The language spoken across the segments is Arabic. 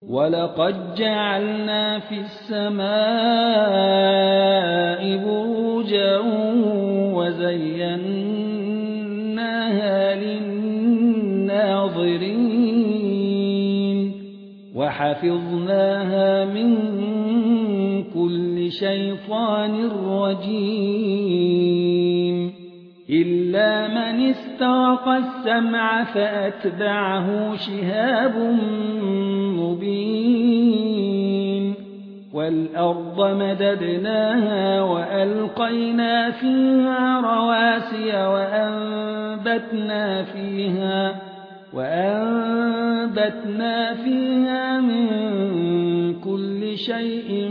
وَلَقَدْ جَعَلْنَا فِي السَّمَاءِ بُرُوجًا وَزَيَّنَّاهَا لِلنَّاظِرِينَ وَحَفِظْنَاهَا مِنْ كُلِّ شَيْطَانٍ رَجِيمٍ إِلَّا مَنِ اسْتَرَقَ السَّمْعَ فَأَتْبَعَهُ شِهَابٌ مُبِينٌ وَالْأَرْضَ مَدَدْنَاهَا وَأَلْقَيْنَا فِيهَا رَوَاسِيَ وَأَنبَتْنَا فِيهَا مِن كُلِّ شَيْءٍ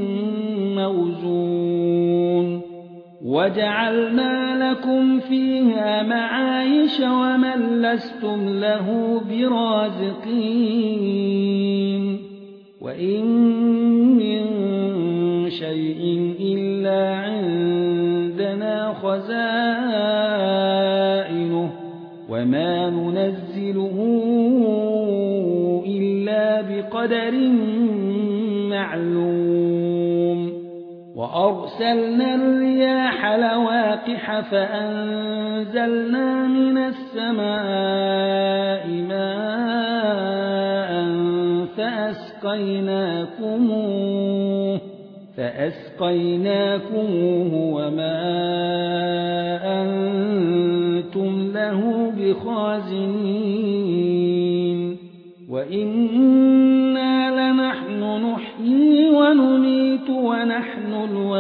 مَّوْزُونٍ وَجَعَلْنَا لَكُمْ فِيهَا مَعَايِشَ وَمَن لَّسْتُمْ لَهُ بِرَازِقِينَ وَإِن مِّن شَيْءٍ إِلَّا عِندَنَا خَزَائِنُهُ وَمَا نُنَزِّلُهُ إِلَّا بِقَدَرٍ مَّعْلُومٍ وَأَرْسَلْنَا الرِّيَاحَ لَوَاقِحَ فَأَنزَلْنَا مِنَ السَّمَاءِ مَاءً فَأَسْقَيْنَاكُمُوهُ وَمَا أَنتُمْ لَهُ بِخَازِنِينَ وَإِنَّا لَنَحْنُ نُحْيِي وَنُمِيتُ وَنَحْنُ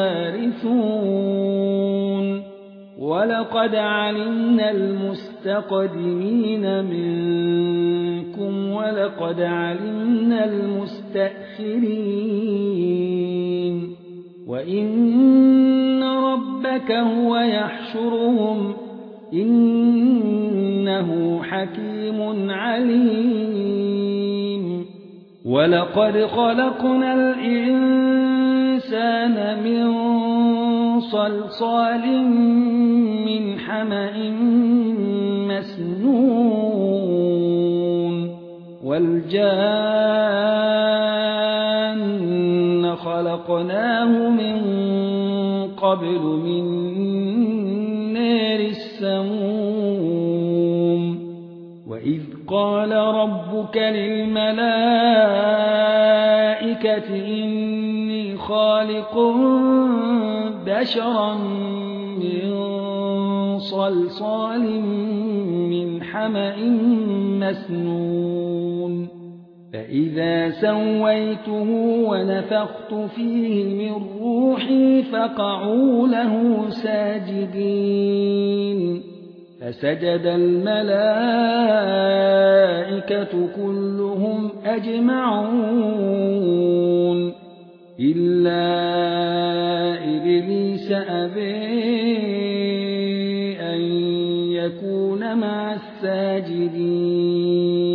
الْوَارِثُونَ وَلَقَدْ عَلِمْنَا الْمُسْتَقْدِمِينَ مِنكُمْ وَلَقَدْ عَلِمْنَا الْمُسْتَأْخِرِينَ وَإِنَّ رَبَّكَ هُوَ يَحْشُرُهُمْ إِنَّهُ حَكِيمٌ عَلِيمٌ وَلَقَدْ خَلَقْنَا الْإِنسَانَ مِنْ صَلْصَالٍ مِنْ حَمَإٍ مَسْنُونٍ وَالْجَانَّ خَلَقْنَاهُ مِنْ قَبْلُ مِنْ نَارِ السَّمُومِ وَإِذْ قَالَ رَبُّكَ لِلْمَلَائِكَةِ إِنِّي خَالِقٌ بَشَرًا مِنْ صَلْصَالٍ مِنْ حَمَإٍ مَسْنُونٍ فَإِذَا سَوَّيْتُهُ وَنَفَخْتُ فِيهِ مِنْ رُوحِي فَقَعُوا لَهُ سَاجِدِينَ فَسَجَدَ الْمَلَائِكَةُ كُلُّهُمْ أَجْمَعُونَ إِلَّا إِبْلِيسَ أَبَىٰ أَن يَكُونَ مَعَ السَّاجِدِينَ